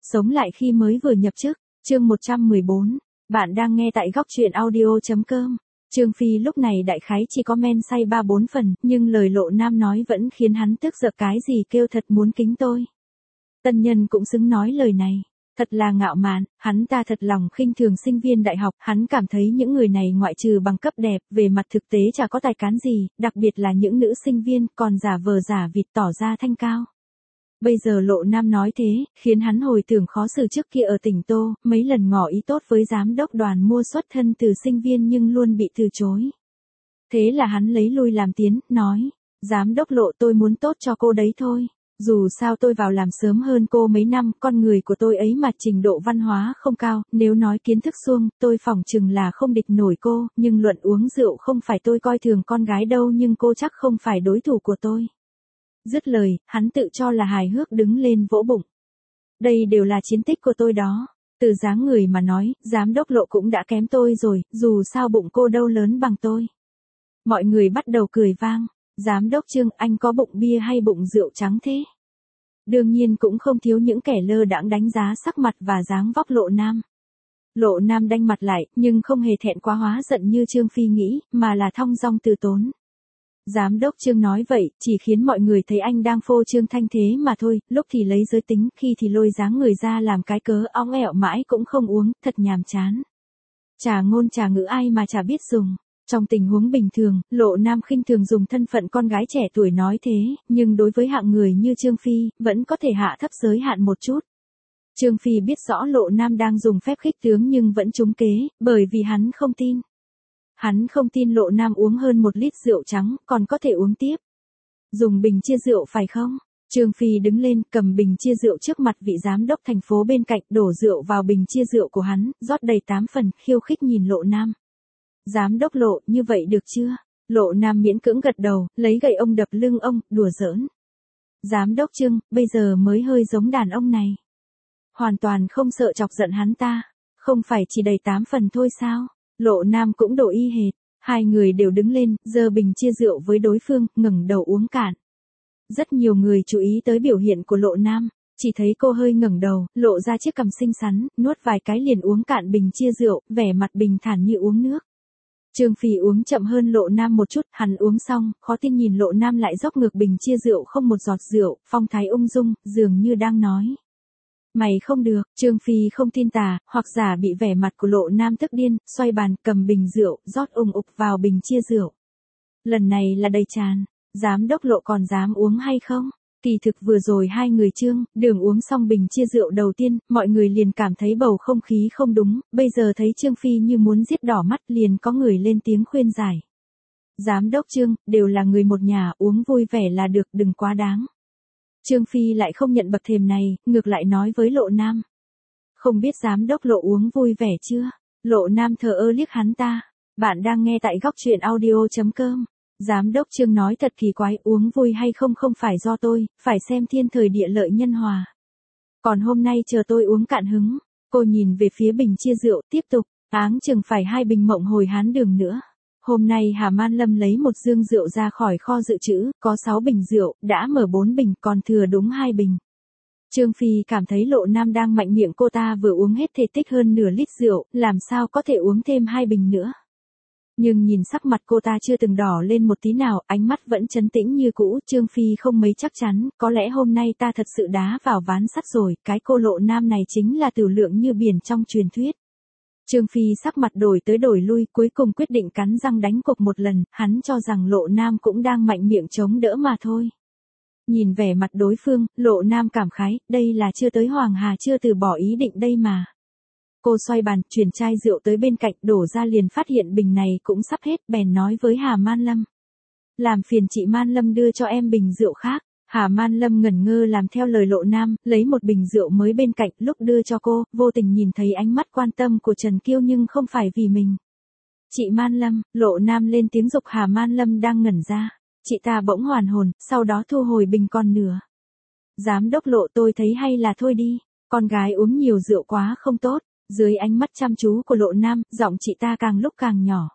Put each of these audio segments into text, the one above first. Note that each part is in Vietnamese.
Sống lại khi mới vừa nhập chức, chương 114. Bạn đang nghe tại góc truyện audio.com. Trương Phi lúc này đại khái chỉ có men say 3-4 phần, nhưng lời Lộ Nam nói vẫn khiến hắn tức giận, cái gì kêu thật muốn kính tôi. Tân nhân cũng xứng nói lời này. Thật là ngạo mạn, hắn ta thật lòng khinh thường sinh viên đại học, hắn cảm thấy những người này ngoại trừ bằng cấp đẹp, về mặt thực tế chả có tài cán gì, đặc biệt là những nữ sinh viên còn giả vờ giả vịt tỏ ra thanh cao. Bây giờ Lộ Nam nói thế, khiến hắn hồi tưởng khó xử trước kia ở tỉnh Tô, mấy lần ngỏ ý tốt với giám đốc đoàn mua xuất thân từ sinh viên nhưng luôn bị từ chối. Thế là hắn lấy lui làm tiến, nói, giám đốc Lộ, tôi muốn tốt cho cô đấy thôi. Dù sao tôi vào làm sớm hơn cô mấy năm, con người của tôi ấy mà trình độ văn hóa không cao, nếu nói kiến thức suông, tôi phỏng chừng là không địch nổi cô, nhưng luận uống rượu không phải tôi coi thường con gái đâu, nhưng cô chắc không phải đối thủ của tôi. Dứt lời, hắn tự cho là hài hước đứng lên vỗ bụng. Đây đều là chiến tích của tôi đó. Từ dáng người mà nói, giám đốc Lộ cũng đã kém tôi rồi, dù sao bụng cô đâu lớn bằng tôi. Mọi người bắt đầu cười vang. Giám đốc Trương, anh có bụng bia hay bụng rượu trắng thế? Đương nhiên cũng không thiếu những kẻ lơ đãng đánh giá sắc mặt và dáng vóc Lộ Nam. Lộ Nam đanh mặt lại, nhưng không hề thẹn quá hóa giận như Trương Phi nghĩ, mà là thong dong từ tốn. Giám đốc Trương nói vậy, chỉ khiến mọi người thấy anh đang phô trương thanh thế mà thôi, lúc thì lấy giới tính, khi thì lôi dáng người ra làm cái cớ óng ẹo mãi cũng không uống, thật nhàm chán. Trà ngôn trà ngữ ai mà chả biết dùng. Trong tình huống bình thường, Lộ Nam khinh thường dùng thân phận con gái trẻ tuổi nói thế, nhưng đối với hạng người như Trương Phi, vẫn có thể hạ thấp giới hạn một chút. Trương Phi biết rõ Lộ Nam đang dùng phép khích tướng nhưng vẫn trúng kế, bởi vì hắn không tin. Hắn không tin Lộ Nam uống hơn 1 lít rượu trắng, còn có thể uống tiếp. Dùng bình chia rượu phải không? Trương Phi đứng lên, cầm bình chia rượu trước mặt vị giám đốc thành phố bên cạnh, đổ rượu vào bình chia rượu của hắn, rót đầy 8 phần, khiêu khích nhìn Lộ Nam. Giám đốc Lộ, như vậy được chưa? Lộ Nam miễn cưỡng gật đầu, lấy gậy ông đập lưng ông, đùa giỡn. Giám đốc Trương, bây giờ mới hơi giống đàn ông này. Hoàn toàn không sợ chọc giận hắn ta. Không phải chỉ đầy 8 phần thôi sao? Lộ Nam cũng đổ y hệt. Hai người đều đứng lên, giơ bình chia rượu với đối phương, ngẩng đầu uống cạn. Rất nhiều người chú ý tới biểu hiện của Lộ Nam. Chỉ thấy cô hơi ngẩng đầu, lộ ra chiếc cằm xinh xắn, nuốt vài cái liền uống cạn bình chia rượu, vẻ mặt bình thản như uống nước. Trương Phi uống chậm hơn Lộ Nam một chút, hắn uống xong, khó tin nhìn Lộ Nam lại dốc ngược bình chia rượu không một giọt rượu, phong thái ung dung, dường như đang nói. Mày không được, Trương Phi không tin tà, hoặc giả bị vẻ mặt của Lộ Nam tức điên, xoay bàn, cầm bình rượu, rót ục vào bình chia rượu. Lần này là đầy tràn, giám đốc Lộ còn dám uống hay không? Kỳ thực vừa rồi hai người Trương, Đường uống xong bình chia rượu đầu tiên, mọi người liền cảm thấy bầu không khí không đúng, bây giờ thấy Trương Phi như muốn giết đỏ mắt liền có người lên tiếng khuyên giải. Giám đốc Trương, đều là người một nhà, uống vui vẻ là được, đừng quá đáng. Trương Phi lại không nhận bậc thềm này, ngược lại nói với Lộ Nam. Không biết giám đốc Lộ uống vui vẻ chưa? Lộ Nam thờ ơ liếc hắn ta. Bạn đang nghe tại góc truyện audio.com. Giám đốc Trương nói thật kỳ quái, uống vui hay không không phải do tôi, phải xem thiên thời địa lợi nhân hòa. Còn hôm nay chờ tôi uống cạn hứng. Cô nhìn về phía bình chia rượu, tiếp tục, áng chừng phải 2 bình Mộng Hồi Hán Đường nữa. Hôm nay Hà Man Lâm lấy một dương rượu ra khỏi kho dự trữ, có 6 bình rượu, đã mở 4 bình, còn thừa đúng 2 bình. Trương Phi cảm thấy Lộ Nam đang mạnh miệng, cô ta vừa uống hết thể tích hơn nửa lít rượu, làm sao có thể uống thêm 2 bình nữa. Nhưng nhìn sắc mặt cô ta chưa từng đỏ lên một tí nào, ánh mắt vẫn trấn tĩnh như cũ, Trương Phi không mấy chắc chắn, có lẽ hôm nay ta thật sự đá vào ván sắt rồi, cái cô Lộ Nam này chính là tửu lượng như biển trong truyền thuyết. Trương Phi sắc mặt đổi tới đổi lui, cuối cùng quyết định cắn răng đánh cuộc một lần, hắn cho rằng Lộ Nam cũng đang mạnh miệng chống đỡ mà thôi. Nhìn vẻ mặt đối phương, Lộ Nam cảm khái, đây là chưa tới Hoàng Hà chưa từ bỏ ý định đây mà. Cô xoay bàn, chuyển chai rượu tới bên cạnh, đổ ra liền phát hiện bình này cũng sắp hết, bèn nói với Hà Man Lâm. Làm phiền chị Man Lâm đưa cho em bình rượu khác. Hà Man Lâm ngẩn ngơ làm theo lời Lộ Nam, lấy một bình rượu mới bên cạnh, lúc đưa cho cô, vô tình nhìn thấy ánh mắt quan tâm của Trần Kiêu nhưng không phải vì mình. Chị Man Lâm, Lộ Nam lên tiếng giục Hà Man Lâm đang ngẩn ra. Chị ta bỗng hoàn hồn, sau đó thu hồi bình còn nửa. Giám đốc Lộ, tôi thấy hay là thôi đi, con gái uống nhiều rượu quá không tốt. Dưới ánh mắt chăm chú của Lộ Nam, giọng chị ta càng lúc càng nhỏ.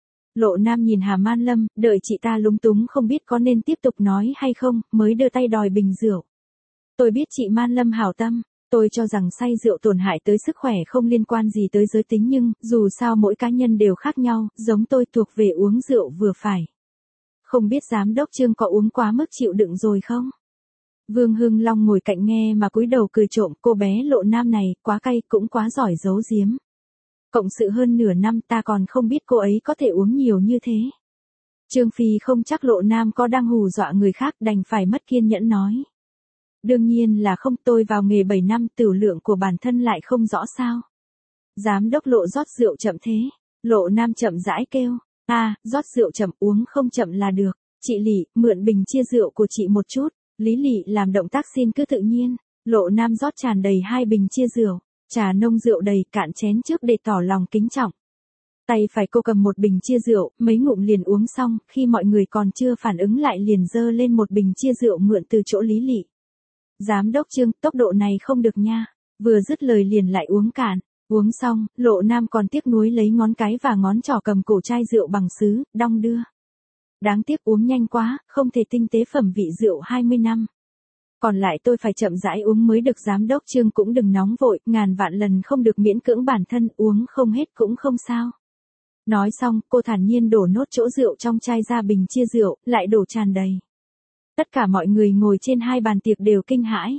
Lộ Nam nhìn Hà Man Lâm, đợi chị ta lúng túng không biết có nên tiếp tục nói hay không, mới đưa tay đòi bình rượu. Tôi biết chị Man Lâm hảo tâm, Tôi cho rằng say rượu tổn hại tới sức khỏe không liên quan gì tới giới tính nhưng, dù sao mỗi cá nhân đều khác nhau, giống tôi thuộc về uống rượu vừa phải. Không biết giám đốc Trương có uống quá mức chịu đựng rồi không? Vương Hưng Long ngồi cạnh nghe mà cúi đầu cười trộm, cô bé Lộ Nam này, quá cay, cũng quá giỏi giấu giếm. Cộng sự hơn nửa năm ta còn không biết cô ấy có thể uống nhiều như thế. Trương Phi không chắc Lộ Nam có đang hù dọa người khác, đành phải mất kiên nhẫn nói. Đương nhiên là không, tôi vào nghề 7 năm, tửu lượng của bản thân lại không rõ sao. Giám đốc Lộ rót rượu chậm thế. Lộ Nam chậm rãi kêu, rót rượu chậm, uống không chậm là được. Chị Lị, mượn bình chia rượu của chị một chút. Lý Lị làm động tác xin cứ tự nhiên. Lộ Nam rót tràn đầy 2 bình chia rượu, trà nông rượu đầy, cạn chén trước để tỏ lòng kính trọng. Tay phải cô cầm một bình chia rượu, mấy ngụm liền uống xong, khi mọi người còn chưa phản ứng lại liền dơ lên một bình chia rượu mượn từ chỗ Lý Lị. Giám đốc Trương, tốc độ này không được nha. Vừa dứt lời liền lại uống cạn. Uống xong, Lộ Nam còn tiếc nuối lấy ngón cái và ngón trỏ cầm cổ chai rượu bằng sứ, đong đưa. Đáng tiếc uống nhanh quá, không thể tinh tế phẩm vị rượu 20 năm. Còn lại tôi phải chậm rãi uống mới được. Giám đốc Trương cũng đừng nóng vội, ngàn vạn lần không được miễn cưỡng bản thân, uống không hết cũng không sao. Nói xong, cô thản nhiên đổ nốt chỗ rượu trong chai ra bình chia rượu, lại đổ tràn đầy. Tất cả mọi người ngồi trên 2 bàn tiệc đều kinh hãi.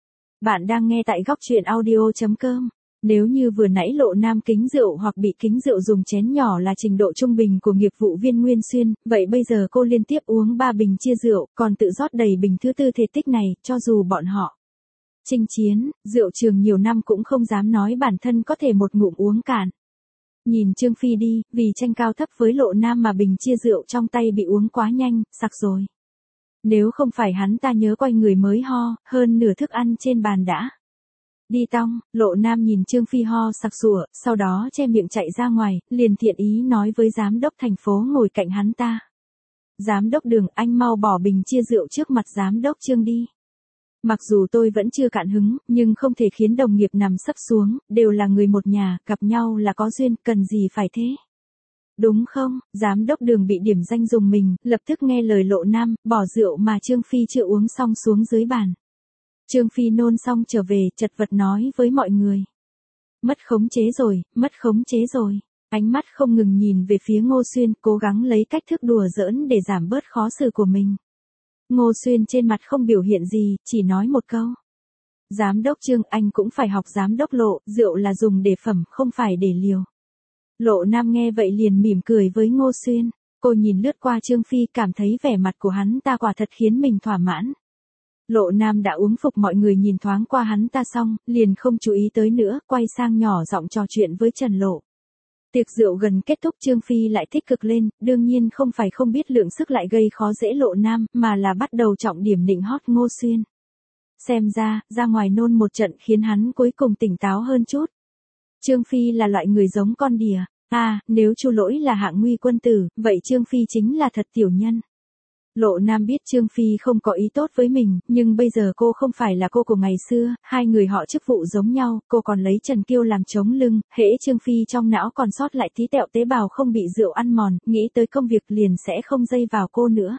Bạn đang nghe tại góc truyện audio.com. Nếu như vừa nãy Lộ Nam kính rượu hoặc bị kính rượu dùng chén nhỏ là trình độ trung bình của nghiệp vụ viên Nguyên Xuyên, vậy bây giờ cô liên tiếp uống 3 bình chia rượu, còn tự rót đầy bình thứ 4 thể tích này, cho dù bọn họ chinh chiến, rượu trường nhiều năm cũng không dám nói bản thân có thể một ngụm uống cạn. Nhìn Trương Phi đi, vì tranh cao thấp với Lộ Nam mà bình chia rượu trong tay bị uống quá nhanh, sặc rồi. Nếu không phải hắn ta nhớ quay người mới ho, hơn nửa thức ăn trên bàn đã đi tong. Lộ Nam nhìn Trương Phi ho sặc sụa, sau đó che miệng chạy ra ngoài, liền thiện ý nói với giám đốc thành phố ngồi cạnh hắn ta. Giám đốc Đường, anh mau bỏ bình chia rượu trước mặt giám đốc Trương đi. Mặc dù tôi vẫn chưa cạn hứng, nhưng không thể khiến đồng nghiệp nằm sấp xuống, đều là người một nhà, gặp nhau là có duyên, cần gì phải thế. Đúng không? Giám đốc Đường bị điểm danh dùng mình, lập tức nghe lời Lộ Nam, bỏ rượu mà Trương Phi chưa uống xong xuống dưới bàn. Trương Phi nôn xong trở về, chật vật nói với mọi người. Mất khống chế rồi, mất khống chế rồi. Ánh mắt không ngừng nhìn về phía Ngô Xuyên, cố gắng lấy cách thức đùa giỡn để giảm bớt khó xử của mình. Ngô Xuyên trên mặt không biểu hiện gì, chỉ nói một câu. Giám đốc Trương, anh cũng phải học giám đốc Lộ, rượu là dùng để phẩm, không phải để liều. Lộ Nam nghe vậy liền mỉm cười với Ngô Xuyên. Cô nhìn lướt qua Trương Phi, cảm thấy vẻ mặt của hắn ta quả thật khiến mình thỏa mãn. Lộ Nam đã uống phục, mọi người nhìn thoáng qua hắn ta xong, liền không chú ý tới nữa, quay sang nhỏ giọng trò chuyện với Trần Lộ. Tiệc rượu gần kết thúc, Trương Phi lại tích cực lên, đương nhiên không phải không biết lượng sức lại gây khó dễ Lộ Nam, mà là bắt đầu trọng điểm nịnh hót Ngô Xuyên. Xem ra ngoài nôn một trận khiến hắn cuối cùng tỉnh táo hơn chút. Trương Phi là loại người giống con đỉa. Nếu Chu Lỗi là hạng nguy quân tử, vậy Trương Phi chính là thật tiểu nhân. Lộ Nam biết Trương Phi không có ý tốt với mình, nhưng bây giờ cô không phải là cô của ngày xưa, hai người họ chức vụ giống nhau, cô còn lấy Trần Kiêu làm chống lưng, hễ Trương Phi trong não còn sót lại tí tẹo tế bào không bị rượu ăn mòn, nghĩ tới công việc liền sẽ không dây vào cô nữa.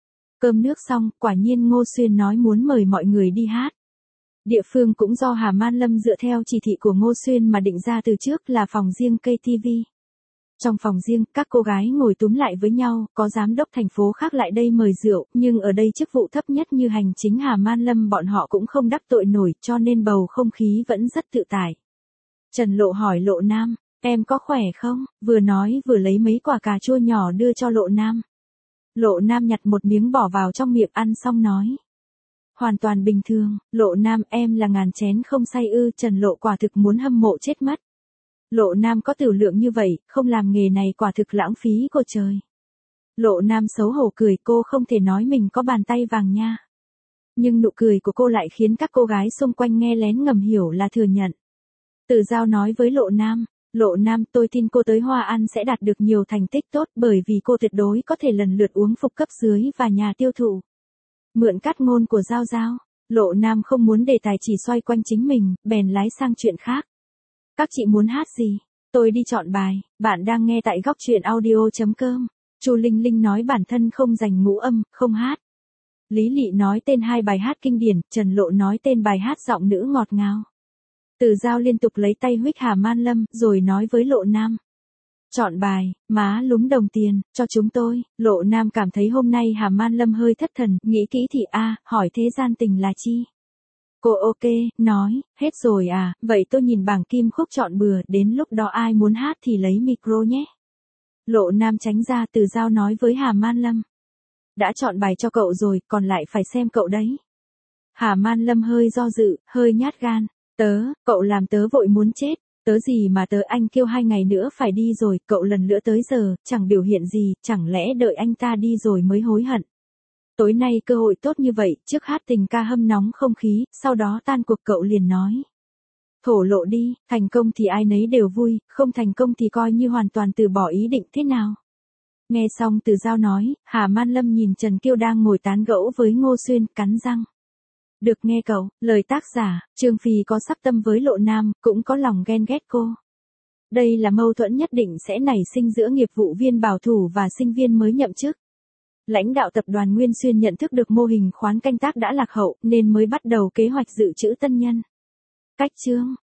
Cơm nước xong, quả nhiên Ngô Xuyên nói muốn mời mọi người đi hát. Địa phương cũng do Hà Man Lâm dựa theo chỉ thị của Ngô Xuyên mà định ra từ trước, là phòng riêng KTV. Trong phòng riêng, các cô gái ngồi túm lại với nhau, có giám đốc thành phố khác lại đây mời rượu, nhưng ở đây chức vụ thấp nhất như hành chính Hà Man Lâm bọn họ cũng không đắc tội nổi, cho nên bầu không khí vẫn rất tự tại. Trần Lộ hỏi Lộ Nam, em có khỏe không? Vừa nói vừa lấy mấy quả cà chua nhỏ đưa cho Lộ Nam. Lộ Nam nhặt một miếng bỏ vào trong miệng ăn xong nói. Hoàn toàn bình thường. Lộ Nam, em là ngàn chén không say ư? Trần Lộ quả thực muốn hâm mộ chết mất. Lộ Nam có tửu lượng như vậy, không làm nghề này quả thực lãng phí của trời. Lộ Nam xấu hổ cười, cô không thể nói mình có bàn tay vàng nha. Nhưng nụ cười của cô lại khiến các cô gái xung quanh nghe lén ngầm hiểu là thừa nhận. Từ Giao nói với Lộ Nam, tôi tin cô tới Hoa An sẽ đạt được nhiều thành tích tốt, bởi vì cô tuyệt đối có thể lần lượt uống phục cấp dưới và nhà tiêu thụ. Mượn cắt ngôn của Giao, Lộ Nam không muốn đề tài chỉ xoay quanh chính mình, bèn lái sang chuyện khác. Các chị muốn hát gì? Tôi đi chọn bài. Bạn đang nghe tại góc truyện audio.com. Chu Linh Linh nói bản thân không dành ngũ âm, không hát. Lý Lị nói tên 2 bài hát kinh điển, Trần Lộ nói tên bài hát giọng nữ ngọt ngào. Từ Giao liên tục lấy tay huých Hà Man Lâm, rồi nói với Lộ Nam. Chọn bài, má lúm đồng tiền, cho chúng tôi. Lộ Nam cảm thấy hôm nay Hà Man Lâm hơi thất thần, nghĩ kỹ thì hỏi thế gian tình là chi? Cô ok, nói, hết rồi à, vậy tôi nhìn bảng kim khúc chọn bừa, đến lúc đó ai muốn hát thì lấy micro nhé. Lộ Nam tránh ra. Từ Giao nói với Hà Man Lâm. Đã chọn bài cho cậu rồi, còn lại phải xem cậu đấy. Hà Man Lâm hơi do dự, hơi nhát gan. Cậu làm tớ vội muốn chết. Tớ gì mà tớ, anh kêu 2 ngày nữa phải đi rồi, cậu lần nữa tới giờ, chẳng biểu hiện gì, chẳng lẽ đợi anh ta đi rồi mới hối hận. Tối nay cơ hội tốt như vậy, trước hát tình ca hâm nóng không khí, sau đó tan cuộc cậu liền nói. Thổ lộ đi, thành công thì ai nấy đều vui, không thành công thì coi như hoàn toàn từ bỏ ý định thế nào. Nghe xong Từ Giao nói, Hà Man Lâm nhìn Trần Kiêu đang ngồi tán gẫu với Ngô Xuyên, cắn răng. Được nghe cậu, lời tác giả, Trương Phi có sắc tâm với Lộ Nam, cũng có lòng ghen ghét cô. Đây là mâu thuẫn nhất định sẽ nảy sinh giữa nghiệp vụ viên bảo thủ và sinh viên mới nhậm chức. Lãnh đạo tập đoàn Nguyên Xuyên nhận thức được mô hình khoán canh tác đã lạc hậu, nên mới bắt đầu kế hoạch dự trữ tân nhân. Cách chương